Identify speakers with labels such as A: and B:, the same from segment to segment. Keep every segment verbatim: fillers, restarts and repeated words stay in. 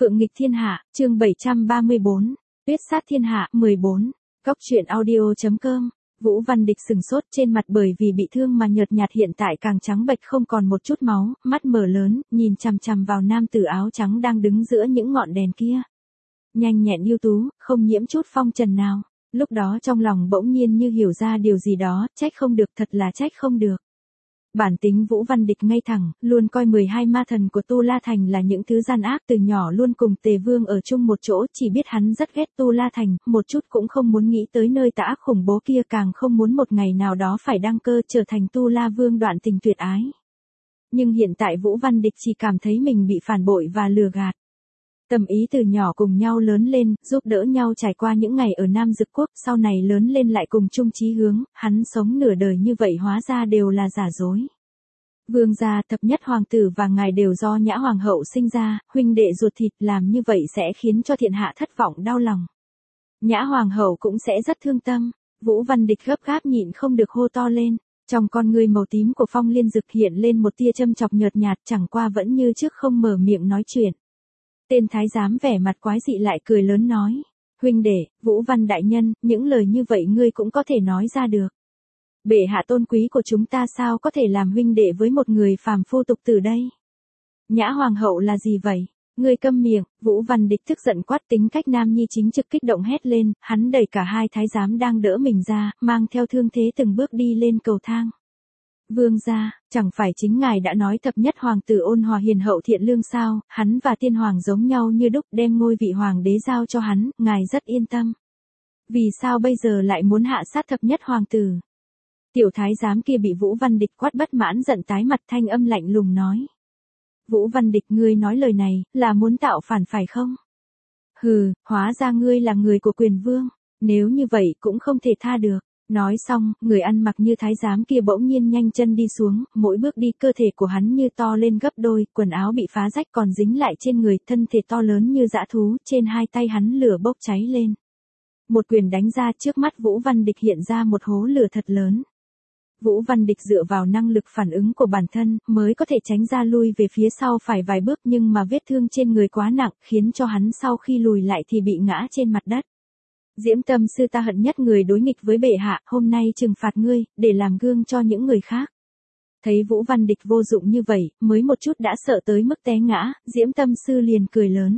A: Phượng nghịch thiên hạ, chương bảy trăm ba mươi bốn, tuyết sát thiên hạ, mười bốn, Cóc truyện audio chấm com. Vũ Văn Địch sừng sốt trên mặt bởi vì bị thương mà nhợt nhạt hiện tại càng trắng bệch không còn một chút máu, mắt mở lớn, nhìn chằm chằm vào nam tử áo trắng đang đứng giữa những ngọn đèn kia. Nhanh nhẹn ưu tú, không nhiễm chút phong trần nào. Lúc đó trong lòng bỗng nhiên như hiểu ra điều gì đó, trách không được, thật là trách không được. Bản tính Vũ Văn Địch ngay thẳng, luôn coi mười hai ma thần của Tu La Thành là những thứ gian ác, từ nhỏ luôn cùng Tề Vương ở chung một chỗ, chỉ biết hắn rất ghét Tu La Thành, một chút cũng không muốn nghĩ tới nơi tà ác khủng bố kia, càng không muốn một ngày nào đó phải đăng cơ trở thành Tu La Vương đoạn tình tuyệt ái. Nhưng hiện tại Vũ Văn Địch chỉ cảm thấy mình bị phản bội và lừa gạt. Tâm ý từ nhỏ cùng nhau lớn lên, giúp đỡ nhau trải qua những ngày ở Nam Dực Quốc, sau này lớn lên lại cùng chung chí hướng, hắn sống nửa đời như vậy hóa ra đều là giả dối. Vương gia, thập nhất hoàng tử và ngài đều do Nhã hoàng hậu sinh ra, huynh đệ ruột thịt, làm như vậy sẽ khiến cho thiên hạ thất vọng đau lòng. Nhã hoàng hậu cũng sẽ rất thương tâm. Vũ Văn Địch gấp gáp nhịn không được hô to lên. Trong con ngươi màu tím của Phong Liên Dực hiện lên một tia châm chọc nhợt nhạt, chẳng qua vẫn như trước không mở miệng nói chuyện. Tên thái giám vẻ mặt quái dị lại cười lớn nói. Huynh đệ, Vũ Văn đại nhân, những lời như vậy ngươi cũng có thể nói ra được. Bệ hạ tôn quý của chúng ta sao có thể làm huynh đệ với một người phàm phu tục tử đây? Nhã hoàng hậu là gì vậy? Ngươi câm miệng. Vũ Văn Địch tức giận quát, tính cách nam nhi chính trực kích động hét lên, hắn đẩy cả hai thái giám đang đỡ mình ra, mang theo thương thế từng bước đi lên cầu thang. Vương gia, chẳng phải chính ngài đã nói thập nhất hoàng tử ôn hòa hiền hậu thiện lương sao, hắn và tiên hoàng giống nhau như đúc, đem ngôi vị hoàng đế giao cho hắn, ngài rất yên tâm. Vì sao bây giờ lại muốn hạ sát thập nhất hoàng tử? Tiểu thái giám kia bị Vũ Văn Địch quát bất mãn giận tái mặt, thanh âm lạnh lùng nói. Vũ Văn Địch, ngươi nói lời này, là muốn tạo phản phải không? Hừ, hóa ra ngươi là người của quyền vương, nếu như vậy cũng không thể tha được. Nói xong, người ăn mặc như thái giám kia bỗng nhiên nhanh chân đi xuống, mỗi bước đi cơ thể của hắn như to lên gấp đôi, quần áo bị phá rách còn dính lại trên người, thân thể to lớn như dã thú, trên hai tay hắn lửa bốc cháy lên. Một quyền đánh ra, trước mắt Vũ Văn Địch hiện ra một hố lửa thật lớn. Vũ Văn Địch dựa vào năng lực phản ứng của bản thân, mới có thể tránh ra lui về phía sau phải vài bước, nhưng mà vết thương trên người quá nặng, khiến cho hắn sau khi lùi lại thì bị ngã trên mặt đất. Diễm Tâm sư, ta hận nhất người đối nghịch với bệ hạ, hôm nay trừng phạt ngươi, để làm gương cho những người khác. Thấy Vũ Văn Địch vô dụng như vậy, mới một chút đã sợ tới mức té ngã, Diễm Tâm sư liền cười lớn.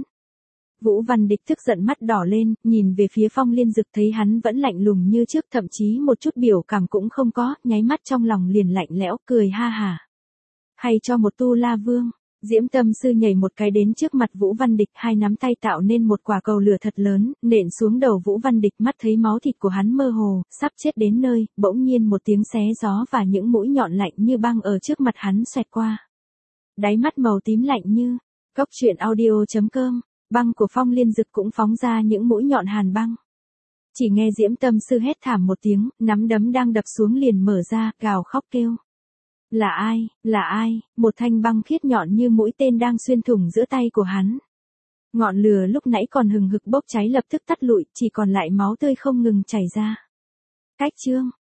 A: Vũ Văn Địch tức giận mắt đỏ lên, nhìn về phía Phong Liên Dực thấy hắn vẫn lạnh lùng như trước, thậm chí một chút biểu cảm cũng không có, nháy mắt trong lòng liền lạnh lẽo, cười ha hả. Hay cho một Tu La Vương. Diễm Tâm sư nhảy một cái đến trước mặt Vũ Văn Địch, hai nắm tay tạo nên một quả cầu lửa thật lớn, nện xuống đầu Vũ Văn Địch, mắt thấy máu thịt của hắn mơ hồ, sắp chết đến nơi, bỗng nhiên một tiếng xé gió và những mũi nhọn lạnh như băng ở trước mặt hắn xoẹt qua. Đáy mắt màu tím lạnh như, Cóc truyện audio chấm com, băng của Phong Liên Dực cũng phóng ra những mũi nhọn hàn băng. Chỉ nghe Diễm Tâm sư hét thảm một tiếng, nắm đấm đang đập xuống liền mở ra, gào khóc kêu. Là ai, là ai, một thanh băng khiết nhọn như mũi tên đang xuyên thủng giữa tay của hắn. Ngọn lửa lúc nãy còn hừng hực bốc cháy lập tức tắt lụi, chỉ còn lại máu tươi không ngừng chảy ra. Cách chương,